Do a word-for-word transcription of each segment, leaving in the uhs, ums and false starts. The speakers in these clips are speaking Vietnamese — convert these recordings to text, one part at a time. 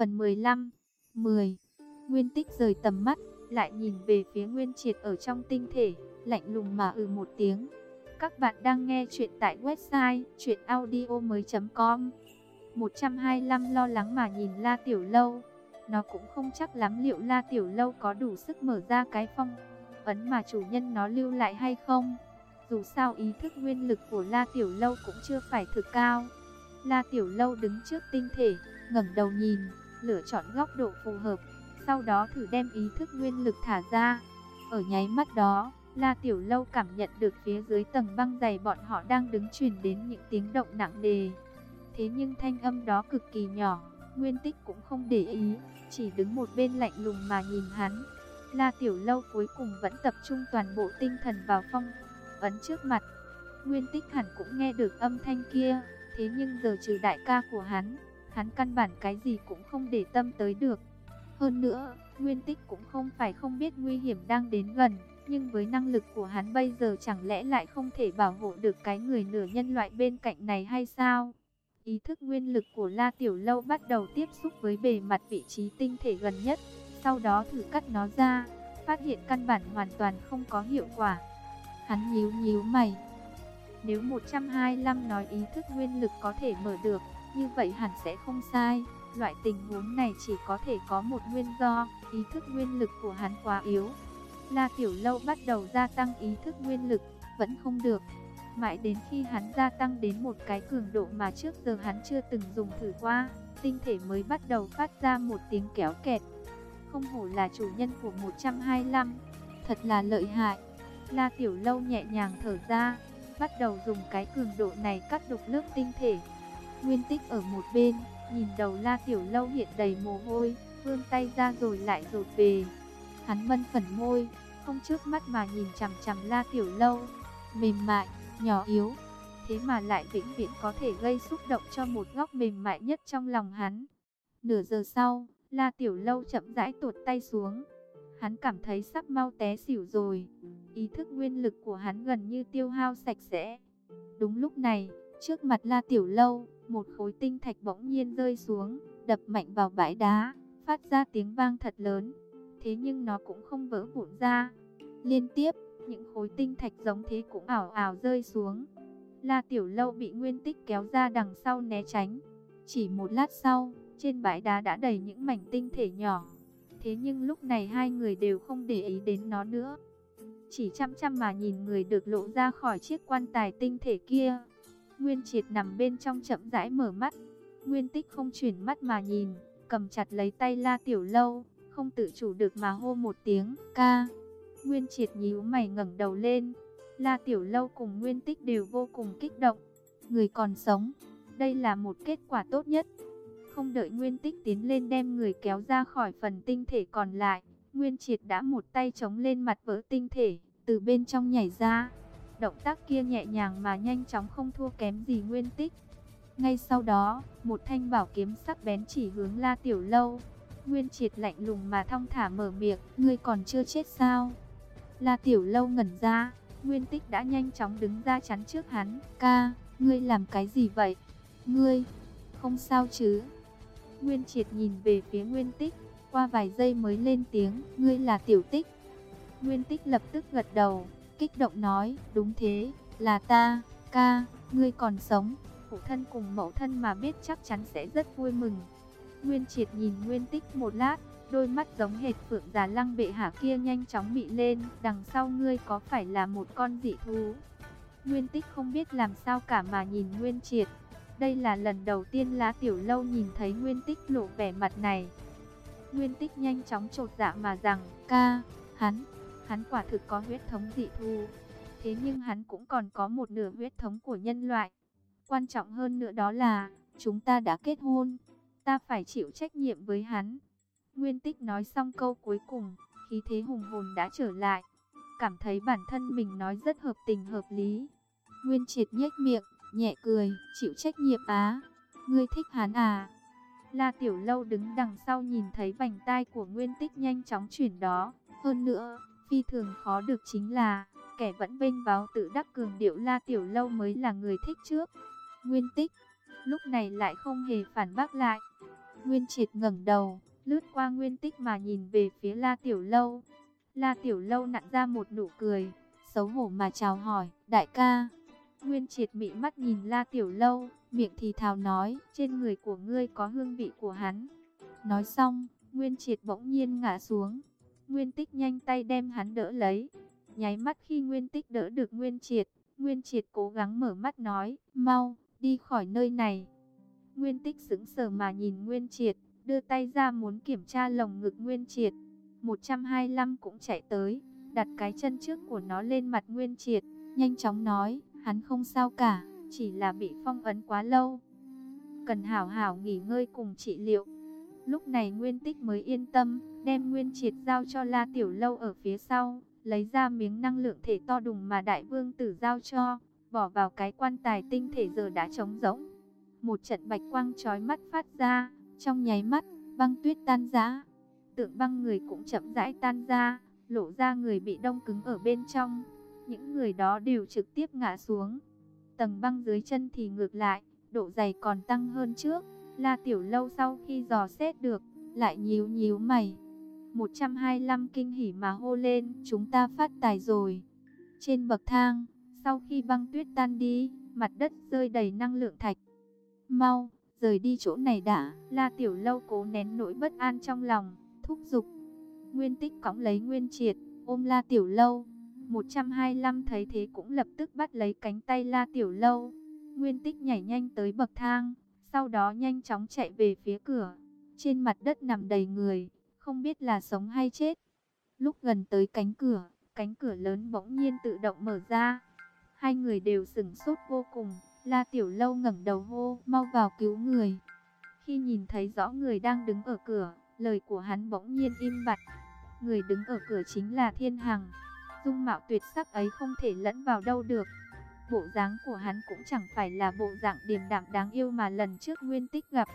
Phần mười lăm. mười. Nguyên Tích rời tầm mắt, lại nhìn về phía Nguyên Triệt ở trong tinh thể, lạnh lùng mà ừ một tiếng. Các bạn đang nghe chuyện tại website truyện audio mới chấm com. một trăm hai mươi lăm lo lắng mà nhìn La Tiểu Lâu. Nó cũng không chắc lắm liệu La Tiểu Lâu có đủ sức mở ra cái phong ấn mà chủ nhân nó lưu lại hay không. Dù sao ý thức nguyên lực của La Tiểu Lâu cũng chưa phải thực cao. La Tiểu Lâu đứng trước tinh thể, ngẩng đầu nhìn, lựa chọn góc độ phù hợp, sau đó thử đem ý thức nguyên lực thả ra. Ở nháy mắt đó, La Tiểu Lâu cảm nhận được phía dưới tầng băng dày bọn họ đang đứng truyền đến những tiếng động nặng nề. Thế nhưng thanh âm đó cực kỳ nhỏ, Nguyên Tích cũng không để ý, chỉ đứng một bên lạnh lùng mà nhìn hắn. La Tiểu Lâu cuối cùng vẫn tập trung toàn bộ tinh thần vào phong ấn trước mặt. Nguyên Tích hẳn cũng nghe được âm thanh kia, thế nhưng giờ trừ đại ca của hắn, hắn căn bản cái gì cũng không để tâm tới được. Hơn nữa, Nguyên Tích cũng không phải không biết nguy hiểm đang đến gần, nhưng với năng lực của hắn bây giờ chẳng lẽ lại không thể bảo hộ được cái người nửa nhân loại bên cạnh này hay sao? Ý thức nguyên lực của La Tiểu Lâu bắt đầu tiếp xúc với bề mặt vị trí tinh thể gần nhất, sau đó thử cắt nó ra, phát hiện căn bản hoàn toàn không có hiệu quả. Hắn nhíu nhíu mày. Nếu một trăm hai mươi lăm nói ý thức nguyên lực có thể mở được, như vậy hẳn sẽ không sai. Loại tình huống này chỉ có thể có một nguyên do, ý thức nguyên lực của hắn quá yếu. La Tiểu Lâu bắt đầu gia tăng ý thức nguyên lực, vẫn không được. Mãi đến khi hắn gia tăng đến một cái cường độ mà trước giờ hắn chưa từng dùng thử qua, tinh thể mới bắt đầu phát ra một tiếng kéo kẹt. Không hổ là chủ nhân của một trăm hai mươi lăm, thật là lợi hại. La Tiểu Lâu nhẹ nhàng thở ra, bắt đầu dùng cái cường độ này cắt đục lớp tinh thể. Nguyên Tích ở một bên, nhìn đầu La Tiểu Lâu hiện đầy mồ hôi, vươn tay ra rồi lại rụt về. Hắn mân phần môi, không chớp mắt mà nhìn chằm chằm La Tiểu Lâu. Mềm mại, nhỏ yếu, thế mà lại vĩnh viễn có thể gây xúc động cho một góc mềm mại nhất trong lòng hắn. Nửa giờ sau, La Tiểu Lâu chậm rãi tuột tay xuống. Hắn cảm thấy sắp mau té xỉu rồi. Ý thức nguyên lực của hắn gần như tiêu hao sạch sẽ. Đúng lúc này, trước mặt La Tiểu Lâu, một khối tinh thạch bỗng nhiên rơi xuống, đập mạnh vào bãi đá, phát ra tiếng vang thật lớn. Thế nhưng nó cũng không vỡ vụn ra. Liên tiếp, những khối tinh thạch giống thế cũng ảo ảo rơi xuống. La Tiểu Lâu bị Nguyên Tích kéo ra đằng sau né tránh. Chỉ một lát sau, trên bãi đá đã đầy những mảnh tinh thể nhỏ. Thế nhưng lúc này hai người đều không để ý đến nó nữa, chỉ chăm chăm mà nhìn người được lộ ra khỏi chiếc quan tài tinh thể kia. Nguyên Triệt nằm bên trong chậm rãi mở mắt. Nguyên Tích không chuyển mắt mà nhìn, cầm chặt lấy tay La Tiểu Lâu, không tự chủ được mà hô một tiếng ca. Nguyên Triệt nhíu mày ngẩng đầu lên. La Tiểu Lâu cùng Nguyên Tích đều vô cùng kích động. Người còn sống, đây là một kết quả tốt nhất. Không đợi Nguyên Tích tiến lên đem người kéo ra khỏi phần tinh thể còn lại, Nguyên Triệt đã một tay chống lên mặt vỡ tinh thể, từ bên trong nhảy ra. Động tác kia nhẹ nhàng mà nhanh chóng không thua kém gì Nguyên Tích. Ngay sau đó, một thanh bảo kiếm sắc bén chỉ hướng La Tiểu Lâu. Nguyên Triệt lạnh lùng mà thong thả mở miệng, ngươi còn chưa chết sao? La Tiểu Lâu ngẩn ra, Nguyên Tích đã nhanh chóng đứng ra chắn trước hắn. Ca, ngươi làm cái gì vậy? Ngươi, không sao chứ? Nguyên Triệt nhìn về phía Nguyên Tích, qua vài giây mới lên tiếng, ngươi là Tiểu Tích. Nguyên Tích lập tức gật đầu, kích động nói, đúng thế, là ta, ca, ngươi còn sống. Phụ thân cùng mẫu thân mà biết chắc chắn sẽ rất vui mừng. Nguyên Triệt nhìn Nguyên Tích một lát, đôi mắt giống hệt Phượng Già Lăng bệ hạ kia nhanh chóng mị lên, đằng sau ngươi có phải là một con dị thú? Nguyên Tích không biết làm sao cả mà nhìn Nguyên Triệt. Đây là lần đầu tiên La Tiểu Lâu nhìn thấy Nguyên Tích lộ vẻ mặt này. Nguyên Tích nhanh chóng chột dạ mà rằng, ca, hắn, hắn quả thực có huyết thống dị thú. Thế nhưng hắn cũng còn có một nửa huyết thống của nhân loại. Quan trọng hơn nữa đó là, chúng ta đã kết hôn, ta phải chịu trách nhiệm với hắn. Nguyên Tích nói xong câu cuối cùng, khí thế hùng hồn đã trở lại. Cảm thấy bản thân mình nói rất hợp tình hợp lý. Nguyên Triệt nhếch miệng, nhẹ cười, chịu trách nhiệm á, ngươi thích hắn à? La Tiểu Lâu đứng đằng sau nhìn thấy vành tai của Nguyên Tích nhanh chóng chuyển đó. Hơn nữa, phi thường khó được chính là, kẻ vẫn vênh váo tự đắc cường điệu La Tiểu Lâu mới là người thích trước. Nguyên Tích, lúc này lại không hề phản bác lại. Nguyên Triệt ngẩng đầu, lướt qua Nguyên Tích mà nhìn về phía La Tiểu Lâu. La Tiểu Lâu nặn ra một nụ cười, xấu hổ mà chào hỏi, đại ca. Nguyên Triệt mị mắt nhìn La Tiểu Lâu, miệng thì thào nói, trên người của ngươi có hương vị của hắn. Nói xong, Nguyên Triệt bỗng nhiên ngã xuống. Nguyên Tích nhanh tay đem hắn đỡ lấy. Nháy mắt khi Nguyên Tích đỡ được Nguyên Triệt, Nguyên Triệt cố gắng mở mắt nói, mau, đi khỏi nơi này. Nguyên Tích sững sờ mà nhìn Nguyên Triệt, đưa tay ra muốn kiểm tra lồng ngực Nguyên Triệt. một trăm hai mươi lăm cũng chạy tới, đặt cái chân trước của nó lên mặt Nguyên Triệt, nhanh chóng nói, hắn không sao cả, chỉ là bị phong ấn quá lâu. Cần hảo hảo nghỉ ngơi cùng trị liệu. Lúc này Nguyên Tích mới yên tâm, đem Nguyên Triệt giao cho La Tiểu Lâu ở phía sau, lấy ra miếng năng lượng thể to đùng mà Đại Vương Tử giao cho, bỏ vào cái quan tài tinh thể giờ đã trống rỗng. Một trận bạch quang chói mắt phát ra, trong nháy mắt, băng tuyết tan rã. Tượng băng người cũng chậm rãi tan ra, lộ ra người bị đông cứng ở bên trong. Những người đó đều trực tiếp ngã xuống. Tầng băng dưới chân thì ngược lại, độ dày còn tăng hơn trước. La Tiểu Lâu sau khi dò xét được, lại nhíu nhíu mày. một trăm hai mươi lăm kinh hỉ mà hô lên, chúng ta phát tài rồi. Trên bậc thang, sau khi băng tuyết tan đi, mặt đất rơi đầy năng lượng thạch. Mau, rời đi chỗ này đã. La Tiểu Lâu cố nén nỗi bất an trong lòng, thúc giục. Nguyên Tích cõng lấy Nguyên Triệt, ôm La Tiểu Lâu. một trăm hai mươi lăm thấy thế cũng lập tức bắt lấy cánh tay La Tiểu Lâu. Nguyên Tích nhảy nhanh tới bậc thang, sau đó nhanh chóng chạy về phía cửa. Trên mặt đất nằm đầy người, không biết là sống hay chết. Lúc gần tới cánh cửa, cánh cửa lớn bỗng nhiên tự động mở ra. Hai người đều sửng sốt vô cùng. La Tiểu Lâu ngẩng đầu hô, mau vào cứu người. Khi nhìn thấy rõ người đang đứng ở cửa, lời của hắn bỗng nhiên im bặt. Người đứng ở cửa chính là Thiên Hằng. Dung mạo tuyệt sắc ấy không thể lẫn vào đâu được. Bộ dáng của hắn cũng chẳng phải là bộ dạng điềm đạm đáng yêu mà lần trước Nguyên Tích gặp.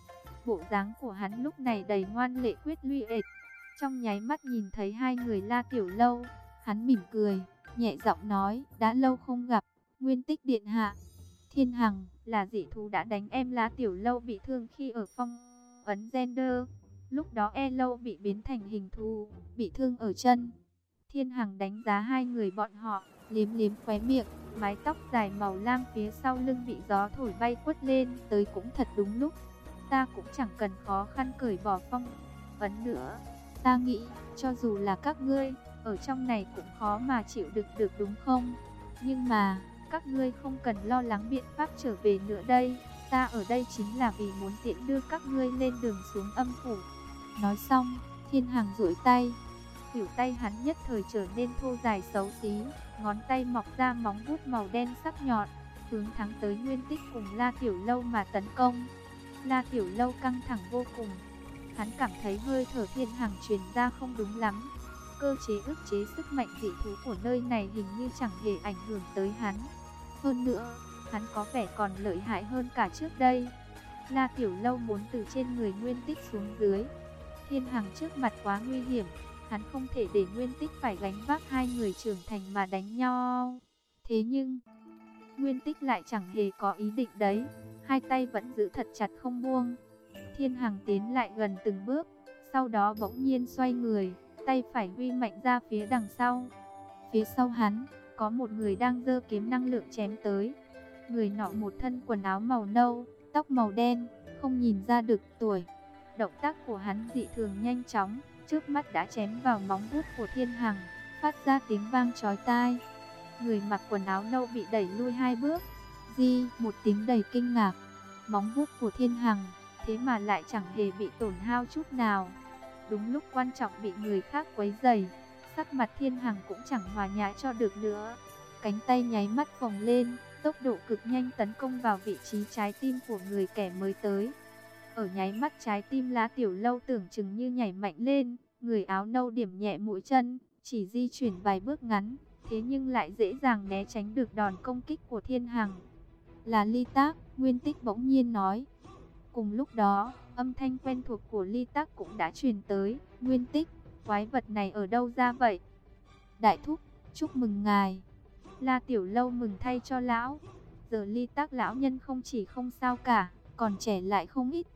Bộ dáng của hắn lúc này đầy ngoan lệ quyết luy ệt. Trong nháy mắt nhìn thấy hai người La Tiểu Lâu, hắn mỉm cười, nhẹ giọng nói, đã lâu không gặp, Nguyên Tích điện hạ. Thiên Hằng, là dị thú đã đánh em La Tiểu Lâu bị thương khi ở phong ấn Gender. Lúc đó E Lâu bị biến thành hình thú, bị thương ở chân. Thiên Hằng đánh giá hai người bọn họ, liếm liếm khóe miệng, mái tóc dài màu lam phía sau lưng bị gió thổi bay quất lên, tới cũng thật đúng lúc. Ta cũng chẳng cần khó khăn cởi bỏ phong ấn nữa. Ta nghĩ, cho dù là các ngươi, ở trong này cũng khó mà chịu đựng được đúng không? Nhưng mà, các ngươi không cần lo lắng biện pháp trở về nữa đây. Ta ở đây chính là vì muốn tiện đưa các ngươi lên đường xuống âm phủ. Nói xong, Thiên Hằng duỗi tay. Khuỷu tay hắn nhất thời trở nên thô dài xấu xí, ngón tay mọc ra móng vuốt màu đen sắc nhọn, hướng thẳng tới Nguyên Tích cùng La Tiểu Lâu mà tấn công. La Tiểu Lâu căng thẳng vô cùng. Hắn cảm thấy hơi thở Thiên Hằng truyền ra không đúng lắm. Cơ chế ức chế sức mạnh dị thú của nơi này hình như chẳng hề ảnh hưởng tới hắn. Hơn nữa, hắn có vẻ còn lợi hại hơn cả trước đây. La Tiểu Lâu muốn từ trên người Nguyên Tích xuống dưới. Thiên Hằng trước mặt quá nguy hiểm, hắn không thể để Nguyên Tích phải gánh vác hai người trưởng thành mà đánh nhau. Thế nhưng, Nguyên Tích lại chẳng hề có ý định đấy, hai tay vẫn giữ thật chặt không buông. Thiên Hằng tiến lại gần từng bước, sau đó bỗng nhiên xoay người, tay phải huy mạnh ra phía đằng sau. Phía sau hắn, có một người đang giơ kiếm năng lượng chém tới. Người nọ một thân quần áo màu nâu, tóc màu đen, không nhìn ra được tuổi. Động tác của hắn dị thường nhanh chóng, trước mắt đã chém vào móng vuốt của Thiên Hằng, phát ra tiếng vang chói tai. Người mặc quần áo nâu bị đẩy lui hai bước. Di, một tiếng đầy kinh ngạc. Móng vuốt của Thiên Hằng, thế mà lại chẳng hề bị tổn hao chút nào. Đúng lúc quan trọng bị người khác quấy rầy, sắc mặt Thiên Hằng cũng chẳng hòa nhã cho được nữa. Cánh tay nháy mắt phồng lên, tốc độ cực nhanh tấn công vào vị trí trái tim của người kẻ mới tới. Ở nháy mắt trái tim La Tiểu Lâu tưởng chừng như nhảy mạnh lên, người áo nâu điểm nhẹ mũi chân, chỉ di chuyển vài bước ngắn, thế nhưng lại dễ dàng né tránh được đòn công kích của Thiên Hằng. Là Ly Tác, Nguyên Tích bỗng nhiên nói. Cùng lúc đó, âm thanh quen thuộc của Ly Tác cũng đã truyền tới. Nguyên Tích, quái vật này ở đâu ra vậy? Đại thúc, chúc mừng ngài. La Tiểu Lâu mừng thay cho lão. Giờ Ly Tác lão nhân không chỉ không sao cả, còn trẻ lại không ít.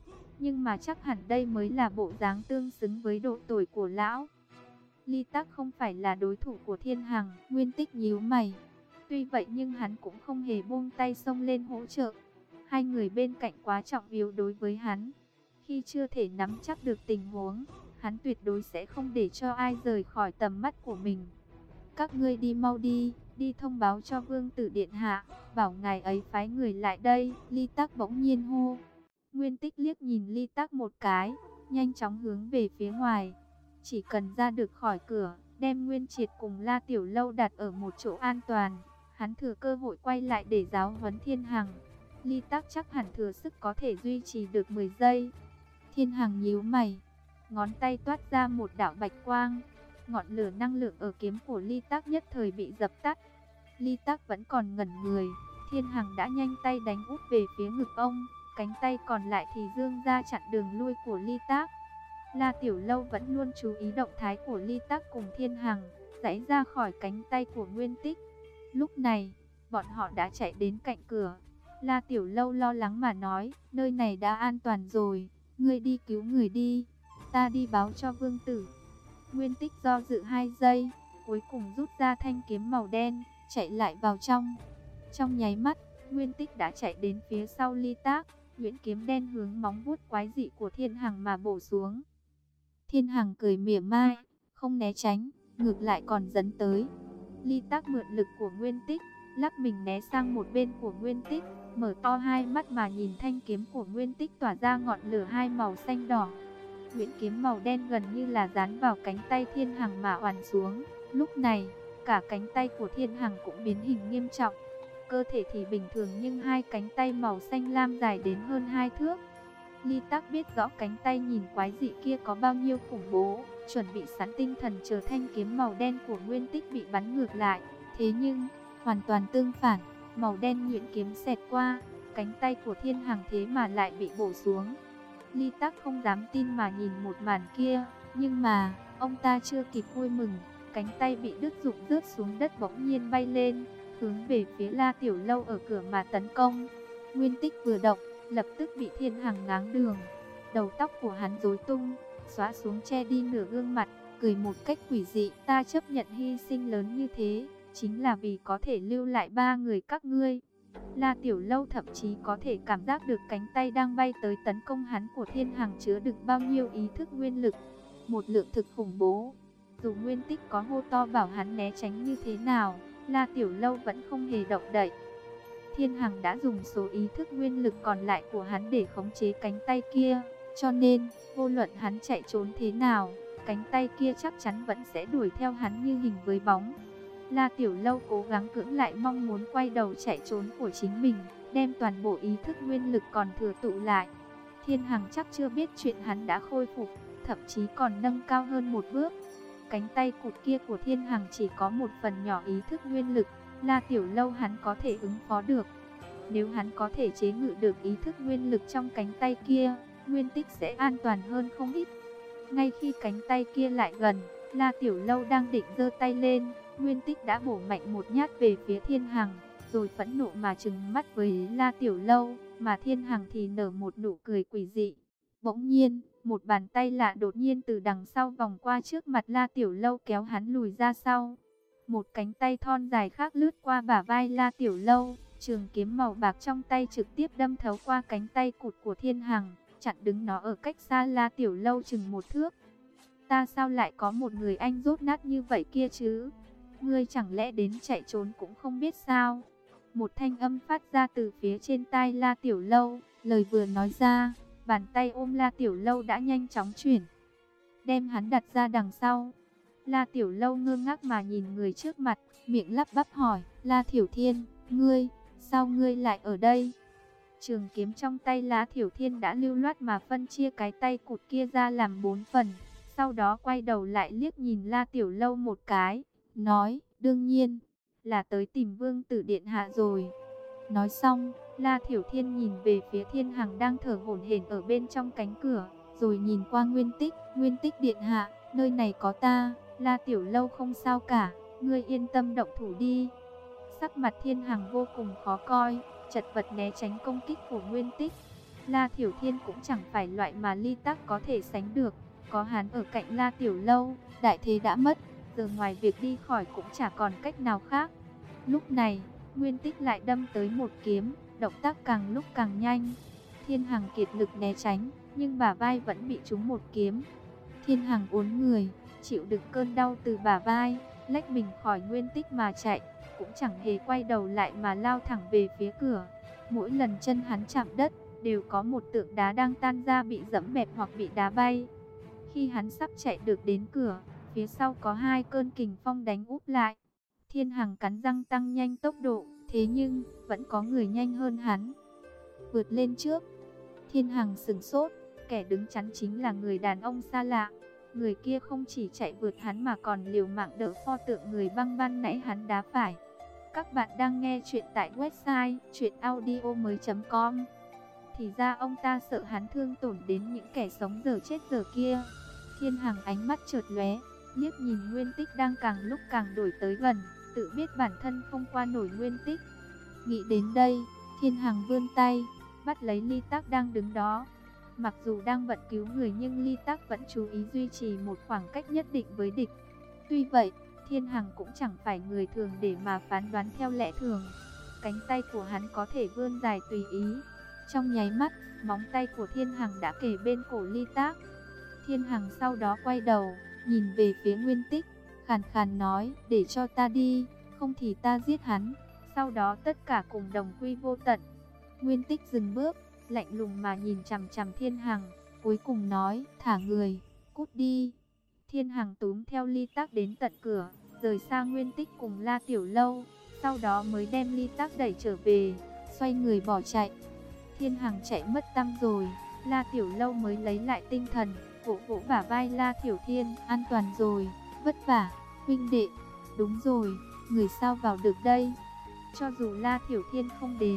nhưng mà chắc hẳn đây mới là bộ dáng tương xứng với độ tuổi của lão. Ly Tắc không phải là đối thủ của Thiên Hằng, Nguyên Tích nhíu mày. Tuy vậy nhưng hắn cũng không hề buông tay xông lên hỗ trợ. Hai người bên cạnh quá trọng yếu đối với hắn. Khi chưa thể nắm chắc được tình huống, hắn tuyệt đối sẽ không để cho ai rời khỏi tầm mắt của mình. Các ngươi đi mau đi, đi thông báo cho Vương tử điện hạ, bảo ngài ấy phái người lại đây. Ly Tắc bỗng nhiên hô. Nguyên Tích liếc nhìn Ly Tắc một cái, nhanh chóng hướng về phía ngoài. Chỉ cần ra được khỏi cửa, đem Nguyên Triệt cùng La Tiểu Lâu đặt ở một chỗ an toàn, hắn thừa cơ hội quay lại để giáo huấn Thiên Hằng. Ly Tắc chắc hẳn thừa sức có thể duy trì được mười giây. Thiên Hằng nhíu mày, ngón tay toát ra một đạo bạch quang. Ngọn lửa năng lượng ở kiếm của Ly Tắc nhất thời bị dập tắt. Ly Tắc vẫn còn ngẩn người, Thiên Hằng đã nhanh tay đánh úp về phía ngực ông, cánh tay còn lại thì giương ra chặn đường lui của Ly Tắc. La Tiểu Lâu vẫn luôn chú ý động thái của Ly Tắc cùng Thiên Hằng, giãy ra khỏi cánh tay của Nguyên Tích. Lúc này, bọn họ đã chạy đến cạnh cửa. La Tiểu Lâu lo lắng mà nói, nơi này đã an toàn rồi, ngươi đi cứu người đi, ta đi báo cho Vương tử. Nguyên Tích do dự hai giây, cuối cùng rút ra thanh kiếm màu đen, chạy lại vào trong. Trong nháy mắt, Nguyên Tích đã chạy đến phía sau Ly Tắc, nhuyễn kiếm đen hướng móng vuốt quái dị của Thiên Hằng mà bổ xuống. Thiên Hằng cười mỉa mai, không né tránh, ngược lại còn dấn tới. Ly Tắc mượn lực của Nguyên Tích, lắc mình né sang một bên của Nguyên Tích, mở to hai mắt mà nhìn thanh kiếm của Nguyên Tích tỏa ra ngọn lửa hai màu xanh đỏ. Nhuyễn kiếm màu đen gần như là dán vào cánh tay Thiên Hằng mà oằn xuống. Lúc này, cả cánh tay của Thiên Hằng cũng biến hình nghiêm trọng. Cơ thể thì bình thường nhưng hai cánh tay màu xanh lam dài đến hơn hai thước. Ly Tắc biết rõ cánh tay nhìn quái dị kia có bao nhiêu khủng bố, chuẩn bị sẵn tinh thần chờ thanh kiếm màu đen của Nguyên Tích bị bắn ngược lại. Thế nhưng, hoàn toàn tương phản, màu đen nhuyễn kiếm xẹt qua, cánh tay của Thiên Hằng thế mà lại bị bổ xuống. Ly Tắc không dám tin mà nhìn một màn kia, nhưng mà, ông ta chưa kịp vui mừng, cánh tay bị đứt rụng rớt xuống đất bỗng nhiên bay lên, hướng về phía La Tiểu Lâu ở cửa mà tấn công. Nguyên Tích vừa động, lập tức bị Thiên Hằng ngáng đường. Đầu tóc của hắn rối tung, xóa xuống che đi nửa gương mặt, cười một cách quỷ dị. Ta chấp nhận hy sinh lớn như thế, chính là vì có thể lưu lại ba người các ngươi. La Tiểu Lâu thậm chí có thể cảm giác được cánh tay đang bay tới tấn công hắn của Thiên Hằng chứa đựng bao nhiêu ý thức nguyên lực. Một lượng thực khủng bố. Dù Nguyên Tích có hô to bảo hắn né tránh như thế nào, La Tiểu Lâu vẫn không hề động đậy. Thiên Hằng đã dùng số ý thức nguyên lực còn lại của hắn để khống chế cánh tay kia, cho nên, vô luận hắn chạy trốn thế nào, cánh tay kia chắc chắn vẫn sẽ đuổi theo hắn như hình với bóng. La Tiểu Lâu cố gắng cưỡng lại mong muốn quay đầu chạy trốn của chính mình, đem toàn bộ ý thức nguyên lực còn thừa tụ lại. Thiên Hằng chắc chưa biết chuyện hắn đã khôi phục, thậm chí còn nâng cao hơn một bước. Cánh tay cụt kia của Thiên Hằng chỉ có một phần nhỏ ý thức nguyên lực, La Tiểu Lâu hắn có thể ứng phó được. Nếu hắn có thể chế ngự được ý thức nguyên lực trong cánh tay kia, Nguyên Tích sẽ an toàn hơn không ít. Ngay khi cánh tay kia lại gần, La Tiểu Lâu đang định giơ tay lên, Nguyên Tích đã bổ mạnh một nhát về phía Thiên Hằng, rồi phẫn nộ mà trừng mắt với La Tiểu Lâu, mà Thiên Hằng thì nở một nụ cười quỷ dị. Bỗng nhiên, một bàn tay lạ đột nhiên từ đằng sau vòng qua trước mặt La Tiểu Lâu kéo hắn lùi ra sau. Một cánh tay thon dài khác lướt qua bả vai La Tiểu Lâu, trường kiếm màu bạc trong tay trực tiếp đâm thấu qua cánh tay cụt của Thiên Hằng, chặn đứng nó ở cách xa La Tiểu Lâu chừng một thước. Ta sao lại có một người anh rốt nát như vậy kia chứ? Ngươi chẳng lẽ đến chạy trốn cũng không biết sao? Một thanh âm phát ra từ phía trên tai La Tiểu Lâu, lời vừa nói ra, bàn tay ôm La Tiểu Lâu đã nhanh chóng chuyển, đem hắn đặt ra đằng sau. La Tiểu Lâu ngơ ngác mà nhìn người trước mặt, miệng lắp bắp hỏi, La Thiểu Thiên, ngươi, sao ngươi lại ở đây? Trường kiếm trong tay La Thiểu Thiên đã lưu loát mà phân chia cái tay cụt kia ra làm bốn phần, sau đó quay đầu lại liếc nhìn La Tiểu Lâu một cái, nói, đương nhiên, là tới tìm Vương tử điện hạ rồi. Nói xong, La Thiểu Thiên nhìn về phía Thiên Hằng đang thở hổn hển ở bên trong cánh cửa, rồi nhìn qua Nguyên Tích, Nguyên Tích điện hạ, nơi này có ta. La Tiểu Lâu không sao cả, ngươi yên tâm động thủ đi. Sắc mặt Thiên Hằng vô cùng khó coi, chật vật né tránh công kích của Nguyên Tích. La Thiểu Thiên cũng chẳng phải loại mà Ly Tắc có thể sánh được. Có hắn ở cạnh La Tiểu Lâu, đại thế đã mất, giờ ngoài việc đi khỏi cũng chả còn cách nào khác. Lúc này, Nguyên Tích lại đâm tới một kiếm, động tác càng lúc càng nhanh. Thiên Hằng kiệt lực né tránh, nhưng bả vai vẫn bị trúng một kiếm. Thiên Hằng uốn người, chịu đựng cơn đau từ bả vai, lách mình khỏi Nguyên Tích mà chạy, cũng chẳng hề quay đầu lại mà lao thẳng về phía cửa. Mỗi lần chân hắn chạm đất, đều có một tượng đá đang tan ra bị dẫm bẹp hoặc bị đá bay. Khi hắn sắp chạy được đến cửa, phía sau có hai cơn kình phong đánh úp lại. Thiên Hằng cắn răng tăng nhanh tốc độ, thế nhưng vẫn có người nhanh hơn hắn. Vượt lên trước, Thiên Hằng sửng sốt, kẻ đứng chắn chính là người đàn ông xa lạ. Người kia không chỉ chạy vượt hắn mà còn liều mạng đỡ pho tượng người băng ban nãy hắn đá phải. Các bạn đang nghe chuyện tại website truyện audio mới chấm com. Thì ra ông ta sợ hắn thương tổn đến những kẻ sống dở chết dở kia. Thiên Hằng ánh mắt chợt lóe, liếc nhìn Nguyên Tích đang càng lúc càng đổi tới gần, tự biết bản thân không qua nổi Nguyên Tích. Nghĩ đến đây, Thiên Hằng vươn tay, bắt lấy Ly Tắc đang đứng đó. Mặc dù đang bận cứu người nhưng Ly Tắc vẫn chú ý duy trì một khoảng cách nhất định với địch. Tuy vậy, Thiên Hằng cũng chẳng phải người thường để mà phán đoán theo lẽ thường. Cánh tay của hắn có thể vươn dài tùy ý. Trong nháy mắt, móng tay của Thiên Hằng đã kề bên cổ Ly Tắc. Thiên Hằng sau đó quay đầu, nhìn về phía Nguyên Tích, khàn khàn nói, để cho ta đi, không thì ta giết hắn. Sau đó tất cả cùng đồng quy vô tận. Nguyên Tích dừng bước, lạnh lùng mà nhìn chằm chằm Thiên Hằng, cuối cùng nói, thả người, cút đi. Thiên Hằng túm theo Ly Tắc đến tận cửa, rời xa Nguyên Tích cùng La Tiểu Lâu, sau đó mới đem Ly Tắc đẩy trở về, xoay người bỏ chạy. Thiên Hằng chạy mất tăm rồi, La Tiểu Lâu mới lấy lại tinh thần, vỗ vỗ bả vai La Thiểu Thiên, an toàn rồi, vất vả, huynh đệ. Đúng rồi, người sao vào được đây? Cho dù La Thiểu Thiên không đến,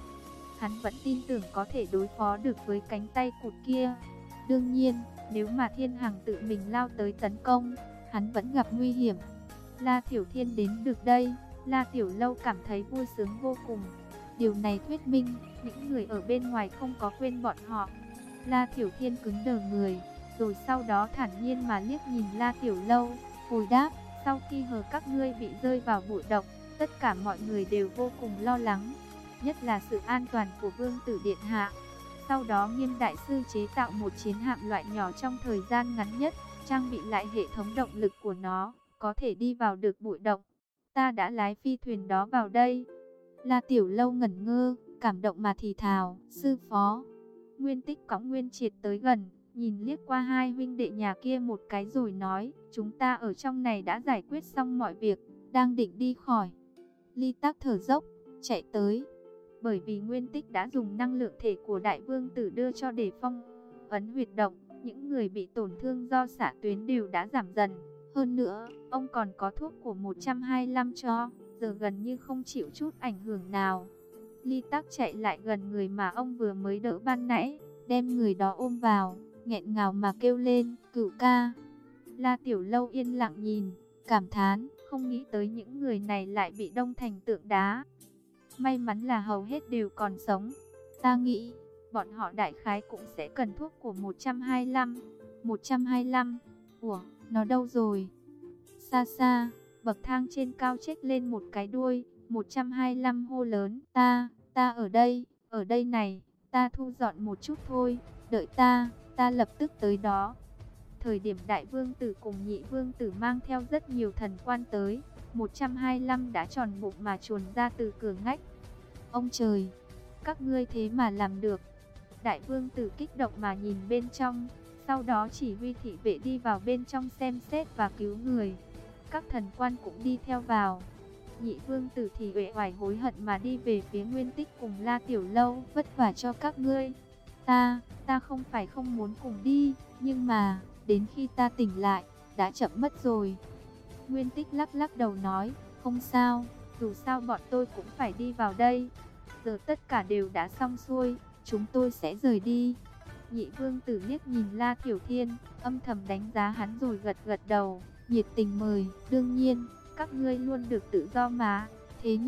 hắn vẫn tin tưởng có thể đối phó được với cánh tay cụt kia. Đương nhiên, nếu mà Thiên Hằng tự mình lao tới tấn công, hắn vẫn gặp nguy hiểm. La Thiểu Thiên đến được đây, La Tiểu Lâu cảm thấy vui sướng vô cùng. Điều này thuyết minh, những người ở bên ngoài không có quên bọn họ. La Thiểu Thiên cứng đờ người, rồi sau đó thản nhiên mà liếc nhìn La Tiểu Lâu, hồi đáp, sau khi hờ các ngươi bị rơi vào bụi độc, tất cả mọi người đều vô cùng lo lắng, nhất là sự an toàn của Vương tử điện hạ. Sau đó Nghiêm đại sư chế tạo một chiến hạm loại nhỏ trong thời gian ngắn nhất, trang bị lại hệ thống động lực của nó, có thể đi vào được bụi độc. Ta đã lái phi thuyền đó vào đây. La Tiểu Lâu ngẩn ngơ, cảm động mà thì thào, sư phó. Nguyên Tích cõng Nguyên Triệt tới gần, nhìn liếc qua hai huynh đệ nhà kia một cái rồi nói, chúng ta ở trong này đã giải quyết xong mọi việc, đang định đi khỏi. Ly Tắc thở dốc, chạy tới. Bởi vì Nguyên Tích đã dùng năng lượng thể của Đại Vương Tử đưa cho để phong ấn huyệt động, những người bị tổn thương do xạ tuyến đều đã giảm dần. Hơn nữa, ông còn có thuốc của một trăm hai mươi lăm cho, giờ gần như không chịu chút ảnh hưởng nào. Ly Tắc chạy lại gần người mà ông vừa mới đỡ ban nãy, đem người đó ôm vào, nghẹn ngào mà kêu lên, cửu ca. La Tiểu Lâu yên lặng nhìn, cảm thán, không nghĩ tới những người này lại bị đông thành tượng đá. May mắn là hầu hết đều còn sống. Ta nghĩ, bọn họ đại khái cũng sẽ cần thuốc của một trăm hai mươi lăm. một trăm hai mươi lăm, ủa, nó đâu rồi? Xa xa, bậc thang trên cao chếch lên một cái đuôi, một trăm hai mươi lăm hô lớn, ta, ta ở đây, ở đây này, ta thu dọn một chút thôi, đợi ta, ta lập tức tới đó. Thời điểm Đại Vương Tử cùng Nhị Vương Tử mang theo rất nhiều thần quan tới, một trăm hai mươi lăm đã tròn bụng mà chuồn ra từ cửa ngách. Ông trời, các ngươi thế mà làm được. Đại Vương Tử kích động mà nhìn bên trong, sau đó chỉ huy thị vệ đi vào bên trong xem xét và cứu người. Các thần quan cũng đi theo vào. Nhị Vương Tử thì uể oải hối hận mà đi về phía Nguyên Tích cùng La Tiểu Lâu, vất vả cho các ngươi. Ta, ta không phải không muốn cùng đi, nhưng mà, đến khi ta tỉnh lại, đã chậm mất rồi. Nguyên Tích lắc lắc đầu nói, không sao, dù sao bọn tôi cũng phải đi vào đây. Giờ tất cả đều đã xong xuôi, chúng tôi sẽ rời đi. Nhị Vương Tử liếc nhìn La Thiểu Thiên, âm thầm đánh giá hắn rồi gật gật đầu, nhiệt tình mời, đương nhiên, các ngươi luôn được tự do mà. Thế nhưng,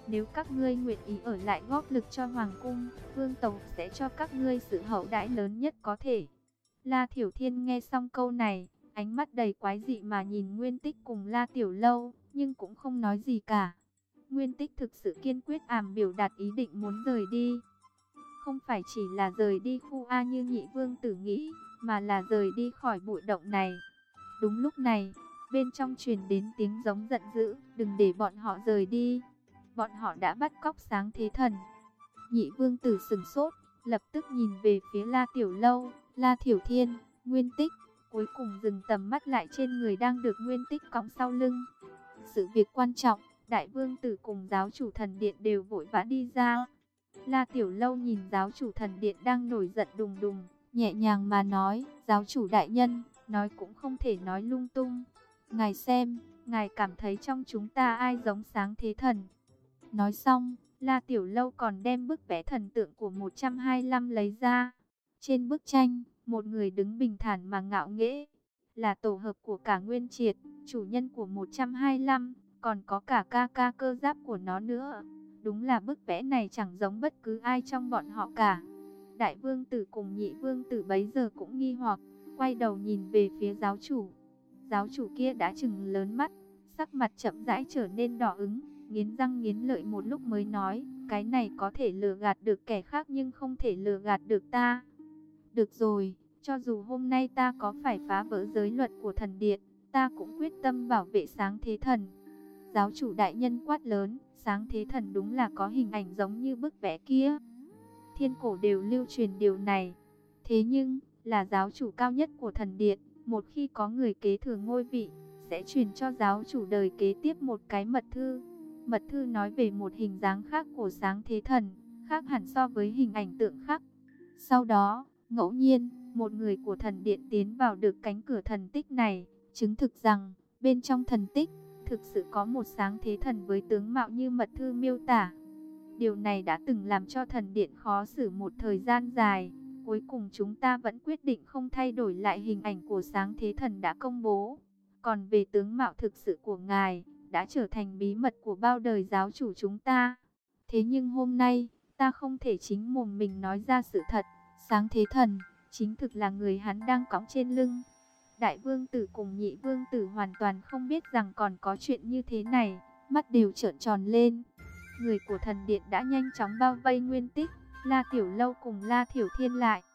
Nếu các ngươi nguyện ý ở lại góp lực cho hoàng cung, vương tộc sẽ cho các ngươi sự hậu đãi lớn nhất có thể. La Thiểu Thiên nghe xong câu này, ánh mắt đầy quái dị mà nhìn Nguyên Tích cùng La Tiểu Lâu, nhưng cũng không nói gì cả. Nguyên Tích thực sự kiên quyết ảm biểu đạt ý định muốn rời đi. Không phải chỉ là rời đi khu A như nhị vương tử nghĩ, mà là rời đi khỏi bụi động này. Đúng lúc này, bên trong truyền đến tiếng giống giận dữ, đừng để bọn họ rời đi. Bọn họ đã bắt cóc Sáng Thế Thần. Nhị vương tử sửng sốt, lập tức nhìn về phía La Tiểu Lâu, La Thiểu Thiên, Nguyên Tích, cuối cùng dừng tầm mắt lại trên người đang được Nguyên Tích cõng sau lưng. Sự việc quan trọng, đại vương tử cùng giáo chủ thần điện đều vội vã đi ra. La Tiểu Lâu nhìn giáo chủ thần điện đang nổi giận đùng đùng, nhẹ nhàng mà nói, giáo chủ đại nhân, nói cũng không thể nói lung tung. Ngài xem, ngài cảm thấy trong chúng ta ai giống Sáng Thế Thần? Nói xong, La Tiểu Lâu còn đem bức vẽ thần tượng của một trăm hai mươi lăm lấy ra. Trên bức tranh, một người đứng bình thản mà ngạo nghễ, là tổ hợp của cả Nguyên Triệt, chủ nhân của một trăm hai mươi lăm, còn có cả ca ca cơ giáp của nó nữa. Đúng là bức vẽ này chẳng giống bất cứ ai trong bọn họ cả. Đại vương tử cùng nhị vương tử bấy giờ cũng nghi hoặc, quay đầu nhìn về phía giáo chủ. Giáo chủ kia đã trừng lớn mắt, sắc mặt chậm rãi trở nên đỏ ửng, nghiến răng nghiến lợi một lúc mới nói, cái này có thể lừa gạt được kẻ khác nhưng không thể lừa gạt được ta. Được rồi, cho dù hôm nay ta có phải phá vỡ giới luật của thần điện, ta cũng quyết tâm bảo vệ Sáng Thế Thần. Giáo chủ đại nhân quát lớn, Sáng Thế Thần đúng là có hình ảnh giống như bức vẽ kia. Thiên cổ đều lưu truyền điều này. Thế nhưng, là giáo chủ cao nhất của thần điện, một khi có người kế thừa ngôi vị, sẽ truyền cho giáo chủ đời kế tiếp một cái mật thư. Mật thư nói về một hình dáng khác của Sáng Thế Thần, khác hẳn so với hình ảnh tượng khác. Sau đó, ngẫu nhiên, một người của thần điện tiến vào được cánh cửa thần tích này, chứng thực rằng, bên trong thần tích, thực sự có một Sáng Thế Thần với tướng mạo như mật thư miêu tả. Điều này đã từng làm cho thần điện khó xử một thời gian dài. Cuối cùng chúng ta vẫn quyết định không thay đổi lại hình ảnh của Sáng Thế Thần đã công bố. Còn về tướng mạo thực sự của ngài, đã trở thành bí mật của bao đời giáo chủ chúng ta. Thế nhưng hôm nay, ta không thể chính mồm mình nói ra sự thật. Sáng Thế Thần, chính thực là người hắn đang cõng trên lưng. Đại vương tử cùng nhị vương tử hoàn toàn không biết rằng còn có chuyện như thế này, mắt đều trợn tròn lên. Người của thần điện đã nhanh chóng bao vây Nguyên Tích, La Tiểu Lâu cùng La Thiểu Thiên lại.